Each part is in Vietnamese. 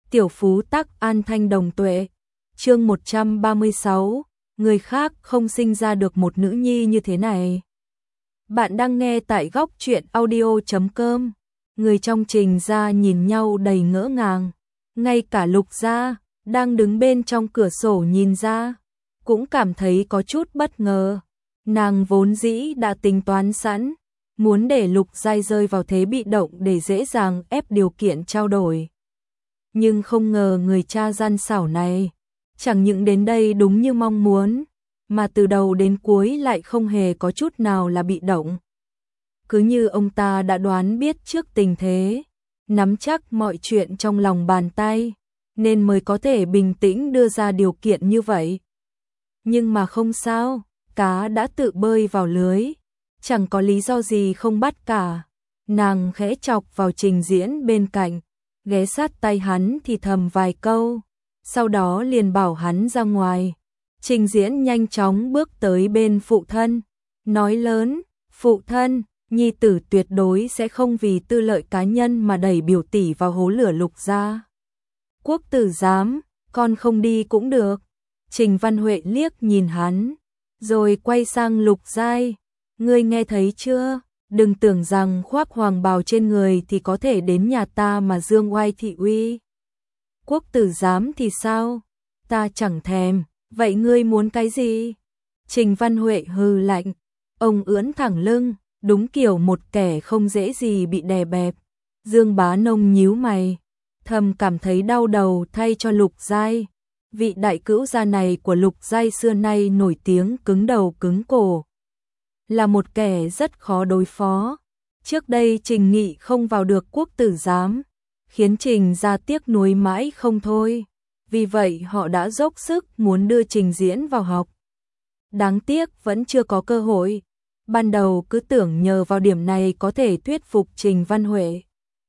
Tiểu phú tắc an thanh đồng tuệ. Chương 136, người khác không sinh ra được một nữ nhi như thế này. Bạn đang nghe tại góc truyện audio.com. Người trong Trình gia nhìn nhau đầy ngỡ ngàng, ngay cả Lục gia đang đứng bên trong cửa sổ nhìn ra, cũng cảm thấy có chút bất ngờ. Nàng vốn dĩ đã tính toán sẵn, muốn để Lục Giai rơi vào thế bị động để dễ dàng ép điều kiện trao đổi. Nhưng không ngờ người cha gian xảo này, chẳng những đến đây đúng như mong muốn, mà từ đầu đến cuối lại không hề có chút nào là bị động. Cứ như ông ta đã đoán biết trước tình thế, nắm chắc mọi chuyện trong lòng bàn tay, nên mới có thể bình tĩnh đưa ra điều kiện như vậy. Nhưng mà không sao, cá đã tự bơi vào lưới, chẳng có lý do gì không bắt cả. Nàng khẽ chọc vào Trình Diễn bên cạnh, ghé sát tay hắn thì thầm vài câu, sau đó liền bảo hắn ra ngoài. Trình Diễn nhanh chóng bước tới bên phụ thân, nói lớn, phụ thân, nhi tử tuyệt đối sẽ không vì tư lợi cá nhân mà đẩy biểu tỷ vào hố lửa Lục gia. Quốc tử giám, con không đi cũng được. Trình Văn Huệ liếc nhìn hắn, rồi quay sang Lục Giai, ngươi nghe thấy chưa? Đừng tưởng rằng khoác hoàng bào trên người thì có thể đến nhà ta mà dương oai thị uy. Quốc tử giám thì sao? Ta chẳng thèm, vậy ngươi muốn cái gì? Trình Văn Huệ hừ lạnh, ông ưỡn thẳng lưng, đúng kiểu một kẻ không dễ gì bị đè bẹp. Dương Bá Nông nhíu mày, thầm cảm thấy đau đầu thay cho Lục Giai. Vị đại cữu gia này của Lục Giai xưa nay nổi tiếng cứng đầu cứng cổ, là một kẻ rất khó đối phó. Trước đây Trình Nghị không vào được quốc tử giám, khiến Trình gia tiếc nuối mãi không thôi. Vì vậy họ đã dốc sức muốn đưa Trình Diễn vào học. Đáng tiếc vẫn chưa có cơ hội. Ban đầu cứ tưởng nhờ vào điểm này có thể thuyết phục Trình Văn Huệ.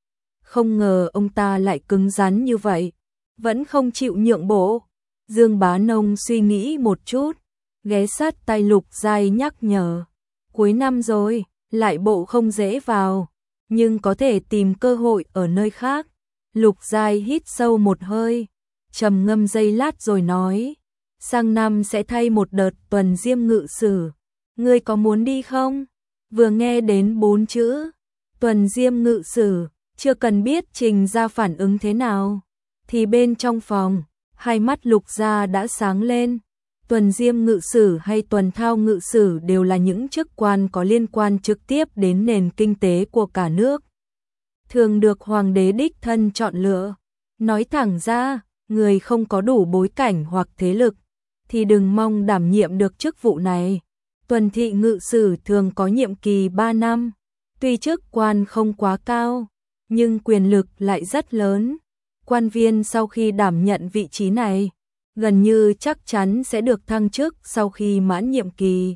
Không ngờ ông ta lại cứng rắn như vậy, vẫn không chịu nhượng bộ. Dương Bá Nông suy nghĩ một chút, ghé sát tay Lục Giai nhắc nhở. Cuối năm rồi, lại bộ không dễ vào, nhưng có thể tìm cơ hội ở nơi khác. Lục Giai hít sâu một hơi, trầm ngâm giây lát rồi nói, sang năm sẽ thay một đợt tuần diêm ngự sử, ngươi có muốn đi không? Vừa nghe đến 4 chữ, tuần diêm ngự sử, chưa cần biết Trình gia phản ứng thế nào, thì bên trong phòng, hai mắt Lục gia đã sáng lên. Tuần diêm ngự sử hay tuần thao ngự sử đều là những chức quan có liên quan trực tiếp đến nền kinh tế của cả nước, thường được hoàng đế đích thân chọn lựa. Nói thẳng ra, người không có đủ bối cảnh hoặc thế lực thì đừng mong đảm nhiệm được chức vụ này. Tuần thị ngự sử thường có nhiệm kỳ 3 năm, tuy chức quan không quá cao, nhưng quyền lực lại rất lớn. Quan viên sau khi đảm nhận vị trí này, gần như chắc chắn sẽ được thăng chức sau khi mãn nhiệm kỳ.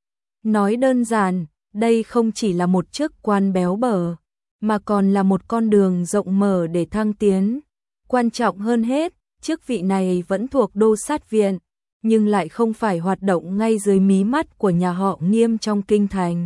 Nói đơn giản, đây không chỉ là một chức quan béo bở, mà còn là một con đường rộng mở để thăng tiến. Quan trọng hơn hết, chức vị này vẫn thuộc đô sát viện, nhưng lại không phải hoạt động ngay dưới mí mắt của nhà họ Nghiêm trong kinh thành.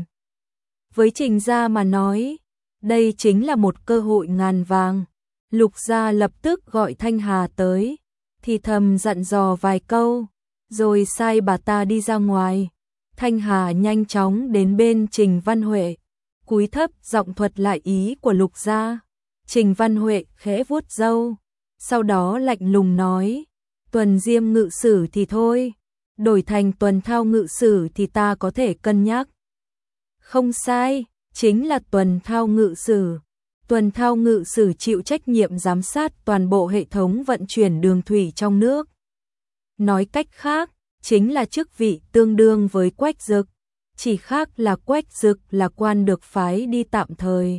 Với Trình gia mà nói, đây chính là một cơ hội ngàn vàng. Lục gia lập tức gọi Thanh Hà tới, thì thầm dặn dò vài câu, rồi sai bà ta đi ra ngoài. Thanh Hà nhanh chóng đến bên Trình Văn Huệ, cúi thấp giọng thuật lại ý của Lục gia. Trình Văn Huệ khẽ vuốt râu, sau đó lạnh lùng nói, tuần diêm ngự sử thì thôi, đổi thành tuần thao ngự sử thì ta có thể cân nhắc. Không sai, chính là tuần thao ngự sử. Tuần thao ngự sử chịu trách nhiệm giám sát toàn bộ hệ thống vận chuyển đường thủy trong nước. Nói cách khác, chính là chức vị tương đương với Quách Dực, chỉ khác là Quách Dực là quan được phái đi tạm thời.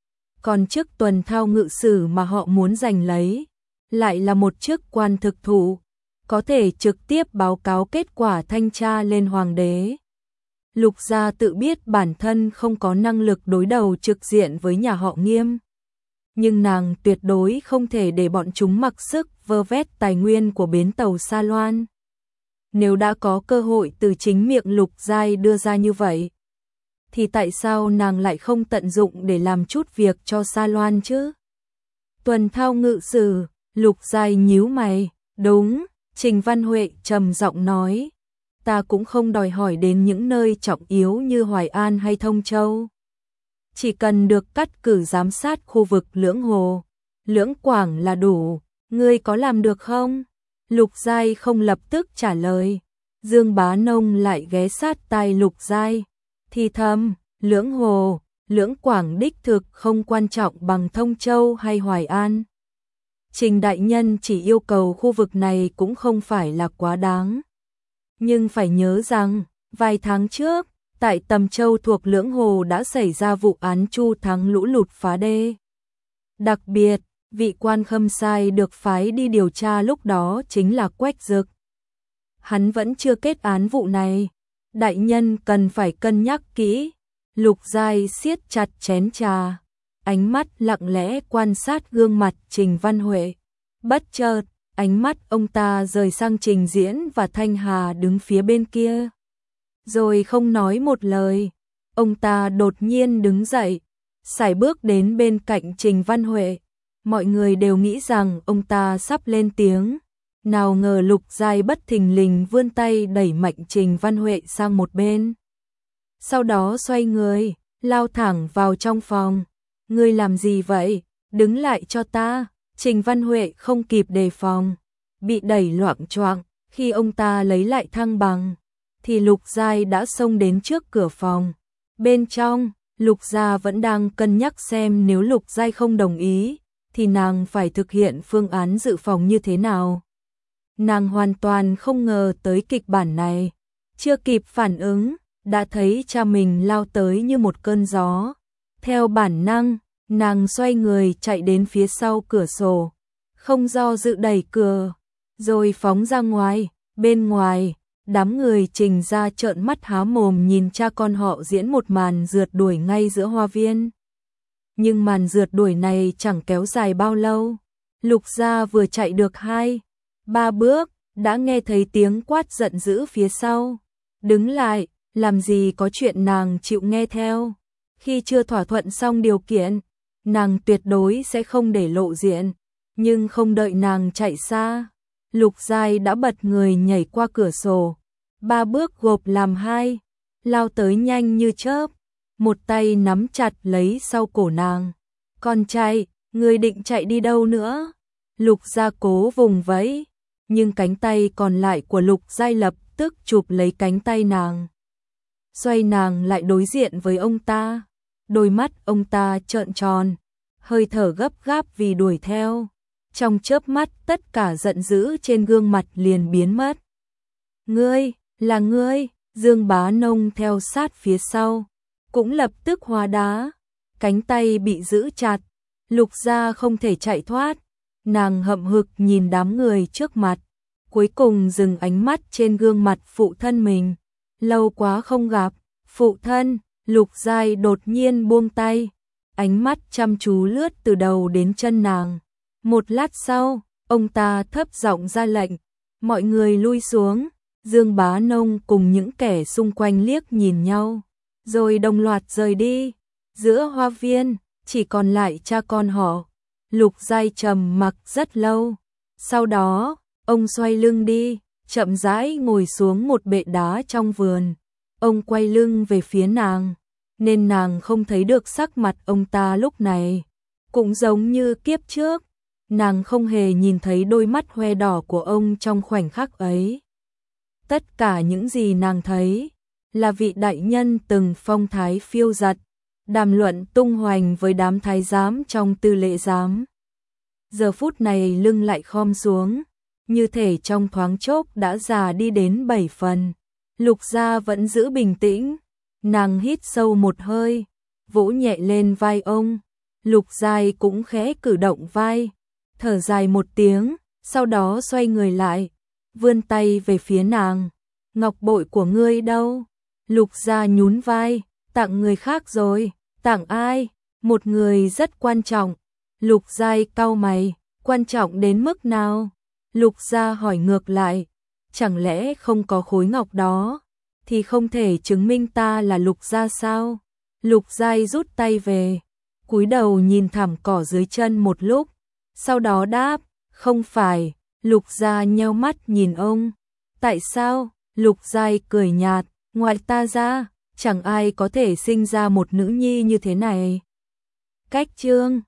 Còn chức tuần thao ngự sử mà họ muốn giành lấy, lại là một chức quan thực thụ, có thể trực tiếp báo cáo kết quả thanh tra lên hoàng đế. Lục gia tự biết bản thân không có năng lực đối đầu trực diện với nhà họ Nghiêm, nhưng nàng tuyệt đối không thể để bọn chúng mặc sức vơ vét tài nguyên của bến tàu Sa Loan. Nếu đã có cơ hội từ chính miệng Lục Giai đưa ra như vậy, thì tại sao nàng lại không tận dụng để làm chút việc cho Sa Loan chứ? Tuần thao ngự sử, Lục Giai nhíu mày, đúng, Trình Văn Huệ trầm giọng nói, ta cũng không đòi hỏi đến những nơi trọng yếu như Hoài An hay Thông Châu. Chỉ cần được cắt cử giám sát khu vực Lưỡng Hồ, Lưỡng Quảng là đủ, ngươi có làm được không? Lục Giai không lập tức trả lời, Dương Bá Nông lại ghé sát tai Lục Giai, thì thầm, Lưỡng Hồ, Lưỡng Quảng đích thực không quan trọng bằng Thông Châu hay Hoài An. Trình đại nhân chỉ yêu cầu khu vực này cũng không phải là quá đáng. Nhưng phải nhớ rằng, vài tháng trước, tại Tầm Châu thuộc Lưỡng Hồ đã xảy ra vụ án Chu Thắng lũ lụt phá đê. Đặc biệt, vị quan khâm sai được phái đi điều tra lúc đó chính là Quách Dực. Hắn vẫn chưa kết án vụ này. Đại nhân cần phải cân nhắc kỹ. Lục Giai siết chặt chén trà, ánh mắt lặng lẽ quan sát gương mặt Trình Văn Huệ. Bất chợt, ánh mắt ông ta rời sang Trình Diễn và Thanh Hà đứng phía bên kia. Rồi không nói một lời, ông ta đột nhiên đứng dậy, sải bước đến bên cạnh Trình Văn Huệ. Mọi người đều nghĩ rằng ông ta sắp lên tiếng. Nào ngờ Lục Giai bất thình lình vươn tay đẩy mạnh Trình Văn Huệ sang một bên. Sau đó xoay người, lao thẳng vào trong phòng. Ngươi làm gì vậy? Đứng lại cho ta. Trình Văn Huệ không kịp đề phòng, bị đẩy loạng choạng. Khi ông ta lấy lại thăng bằng, thì Lục Giai đã xông đến trước cửa phòng. Bên trong, Lục Gia vẫn đang cân nhắc xem nếu Lục Giai không đồng ý, thì nàng phải thực hiện phương án dự phòng như thế nào. Nàng hoàn toàn không ngờ tới kịch bản này. Chưa kịp phản ứng, đã thấy cha mình lao tới như một cơn gió. Theo bản năng, nàng xoay người chạy đến phía sau cửa sổ, không do dự đẩy cửa, rồi phóng ra ngoài. Bên ngoài, đám người Trình gia trợn mắt há mồm nhìn cha con họ diễn một màn rượt đuổi ngay giữa hoa viên. Nhưng màn rượt đuổi này chẳng kéo dài bao lâu. Lục Gia vừa chạy được 2-3 bước, đã nghe thấy tiếng quát giận dữ phía sau. Đứng lại, làm gì có chuyện nàng chịu nghe theo. Khi chưa thỏa thuận xong điều kiện, nàng tuyệt đối sẽ không để lộ diện. Nhưng không đợi nàng chạy xa, Lục Giai đã bật người nhảy qua cửa sổ. 3 bước gộp làm 2, lao tới nhanh như chớp, một tay nắm chặt lấy sau cổ nàng. Con trai, ngươi định chạy đi đâu nữa? Lục Gia cố vùng vẫy, nhưng cánh tay còn lại của Lục Giai lập tức chụp lấy cánh tay nàng. Xoay nàng lại đối diện với ông ta. Đôi mắt ông ta trợn tròn, hơi thở gấp gáp vì đuổi theo. Trong chớp mắt tất cả giận dữ trên gương mặt liền biến mất. Ngươi, là ngươi, Dương Bá Nông theo sát phía sau, cũng lập tức hóa đá, cánh tay bị giữ chặt. Lục Gia không thể chạy thoát, nàng hậm hực nhìn đám người trước mặt, cuối cùng dừng ánh mắt trên gương mặt phụ thân mình. Lâu quá không gặp, phụ thân. Lục Giai đột nhiên buông tay, ánh mắt chăm chú lướt từ đầu đến chân nàng. Một lát sau, ông ta thấp giọng ra lệnh, mọi người lui xuống. Dương Bá Nông cùng những kẻ xung quanh liếc nhìn nhau, rồi đồng loạt rời đi. Giữa hoa viên, chỉ còn lại cha con họ. Lục Giai trầm mặc rất lâu. Sau đó, ông xoay lưng đi, chậm rãi ngồi xuống một bệ đá trong vườn. Ông quay lưng về phía nàng, nên nàng không thấy được sắc mặt ông ta lúc này. Cũng giống như kiếp trước, nàng không hề nhìn thấy đôi mắt hoe đỏ của ông trong khoảnh khắc ấy. Tất cả những gì nàng thấy là vị đại nhân từng phong thái phiêu dật, đàm luận tung hoành với đám thái giám trong tư lễ giám. Giờ phút này lưng lại khom xuống, như thể trong thoáng chốc đã già đi đến 7 phần. Lục Gia vẫn giữ bình tĩnh, nàng hít sâu một hơi, vỗ nhẹ lên vai ông. Lục Giai cũng khẽ cử động vai, thở dài một tiếng, sau đó xoay người lại, vươn tay về phía nàng. Ngọc bội của ngươi đâu? Lục Gia nhún vai, tặng người khác rồi. Tặng ai? Một người rất quan trọng. Lục Giai cau mày, quan trọng đến mức nào? Lục Gia hỏi ngược lại, chẳng lẽ không có khối ngọc đó thì không thể chứng minh ta là Lục Gia sao? Lục Giai rút tay về, cúi đầu nhìn thảm cỏ dưới chân một lúc, sau đó đáp, Không phải, Lục Gia nheo mắt nhìn ông. Tại sao? Lục Giai cười nhạt, ngoài ta ra, chẳng ai có thể sinh ra một nữ nhi như thế này. Cách chương